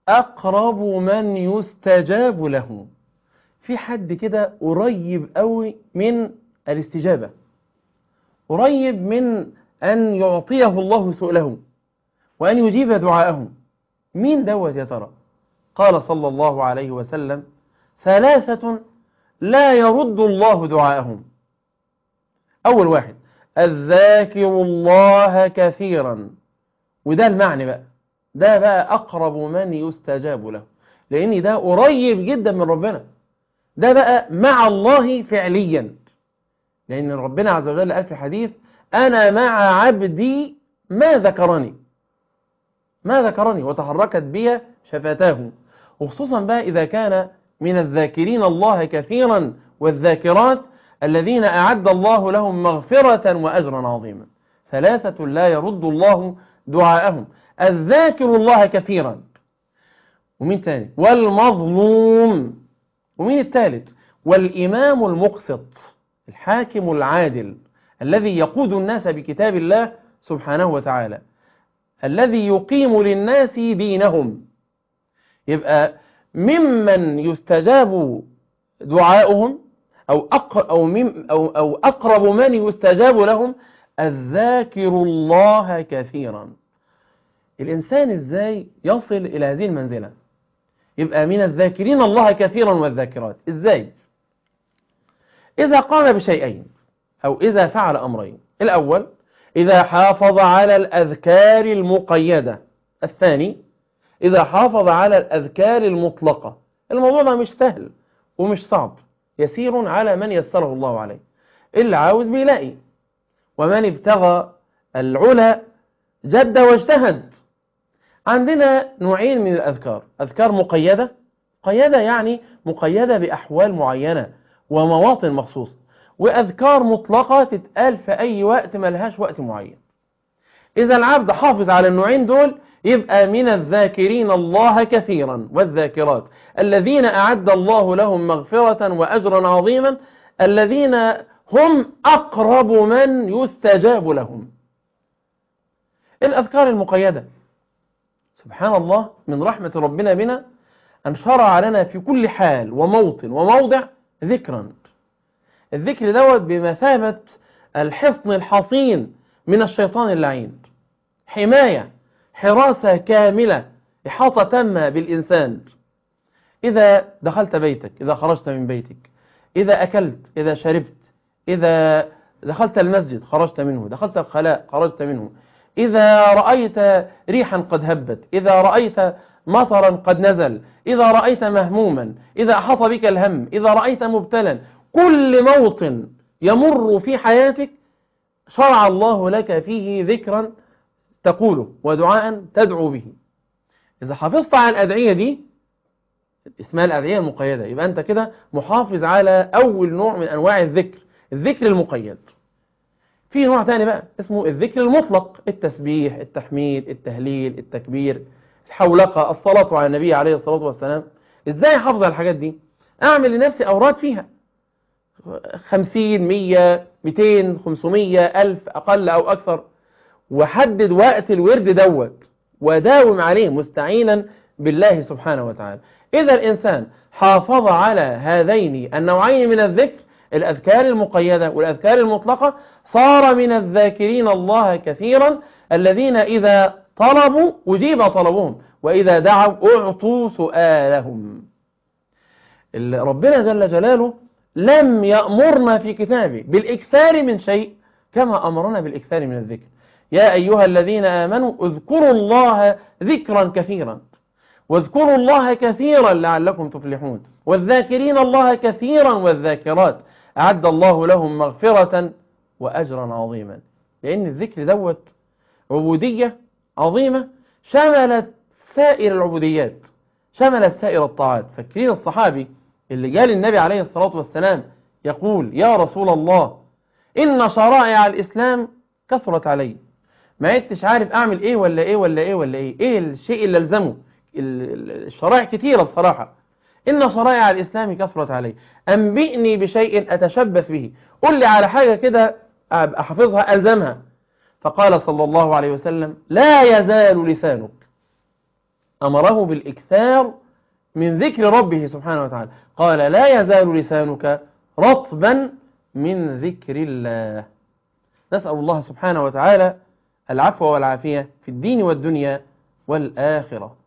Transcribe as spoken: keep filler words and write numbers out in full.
أقرب من يستجاب له. في حد كده قريب قوي من الاستجابة، قريب من أن يعطيه الله سؤله وأن يجيب دعاءه. مين دوت يا ترى؟ قال صلى الله عليه وسلم: ثلاثة لا يرد الله دعاءهم. أول واحد: الذاكر الله كثيرا. وده المعنى بقى، ده بقى أقرب من يستجاب له، لأن ده قريب جدا من ربنا، ده بقى مع الله فعليا، لأن ربنا عز وجل قال في الحديث: أنا مع عبدي ما ذكرني، ما ذكرني وتحركت بي شفتاه. وخصوصا بقى إذا كان من الذاكرين الله كثيرا والذاكرات الذين أعد الله لهم مغفرة وأجرا عظيما. ثلاثة لا يرد الله دعاءهم: الذاكر الله كثيرا، ومين تاني؟ والمظلوم، ومين الثالث؟ والإمام المقسط، الحاكم العادل الذي يقود الناس بكتاب الله سبحانه وتعالى، الذي يقيم للناس دينهم. يبقى ممن يستجاب دعاؤهم أو أو أو أو أقرب من يستجاب لهم الذاكر الله كثيرا. الإنسان إزاي يصل إلى هذه المنزلة؟ يبقى من الذاكرين الله كثيرا والذاكرات. إزاي؟ إذا قام بشيئين أو إذا فعل أمرين: الأول إذا حافظ على الأذكار المقيدة، الثاني إذا حافظ على الأذكار المطلقة. الموضوع ده مش سهل ومش صعب، يسير على من يسره الله عليه، اللي عاوز بيلاقي. ومن ابتغى العلا جد واجتهد. عندنا نوعين من الأذكار: أذكار مقيدة، مقيدة يعني مقيدة بأحوال معينة ومواطن مخصوصة، وأذكار مطلقة تتقال في أي وقت ملهاش وقت معين. إذا العبد حافظ على النوعين دول يبقى من الذاكرين الله كثيرا والذاكرات الذين أعد الله لهم مغفرة وأجرا عظيما، الذين هم أقرب من يستجاب لهم. الأذكار المقيدة، سبحان الله من رحمة ربنا بنا أن شرع لنا في كل حال وموطن وموضع ذكرا. الذكر دوت بمثابة الحصن الحصين من الشيطان اللعين، حماية، حراسة كاملة، إحاطة تامة بالإنسان. إذا دخلت بيتك، إذا خرجت من بيتك، إذا أكلت، إذا شربت، إذا دخلت المسجد خرجت منه، دخلت الخلاء خرجت منه، إذا رأيت ريحا قد هبت، إذا رأيت مطرا قد نزل، إذا رأيت مهموما، إذا أحاط بك الهم، إذا رأيت مبتلا، كل موطن يمر في حياتك شرع الله لك فيه ذكرا تقوله ودعاء تدعو به. إذا حافظت على الأدعية دي، اسمها الأدعية المقيدة، يبقى أنت كده محافظ على أول نوع من أنواع الذكر، الذكر المقيد. في نوع تاني بقى اسمه الذكر المطلق: التسبيح، التحميد، التهليل، التكبير، الحولقة، الصلاة على النبي عليه الصلاة والسلام. إزاي أحافظ على الحاجات دي؟ أعمل لنفسي أوراد فيها خمسين، مية، ميتين، خمسمية، ألف، أقل أو أكثر، وحدد وقت الورد دوت وداوم عليه مستعينا بالله سبحانه وتعالى. إذا الإنسان حافظ على هذين النوعين من الذكر، الأذكار المقيدة والأذكار المطلقة، صار من الذاكرين الله كثيرا الذين إذا طلبوا أجيب طلبهم، وإذا دعوا أعطوا سؤالهم. ربنا جل جلاله لم يأمرنا في كتابه بالإكثار من شيء كما أمرنا بالإكثار من الذكر. يا أيها الذين آمنوا اذكروا الله ذكرا كثيرا، واذكروا الله كثيرا لعلكم تفلحون، والذاكرين الله كثيرا والذاكرات أعد الله لهم مغفرة وأجرا عظيما. لأن الذكر دوت عبودية عظيمة شملت سائر العبوديات، شملت سائر الطاعات. فاكرين الصحابي اللي قال النبي عليه الصلاة والسلام يقول: يا رسول الله إن شرائع الإسلام كثرت علي، ما عدتش عارف أعمل إيه ولا إيه ولا إيه ولا إيه، إيه الشيء اللي ألزمه؟ الشرائع كثيرة بصراحة. إن شرائع الإسلام كثرت علي، أنبئني بشيء أتشبث به، قل لي على حاجة كده أحفظها ألزمها. فقال صلى الله عليه وسلم: لا يزال لسانك أمره بالإكثار من ذكر ربه سبحانه وتعالى، قال لا يزال لسانك رطبا من ذكر الله. نسأل الله سبحانه وتعالى العفو والعافية في الدين والدنيا والآخرة.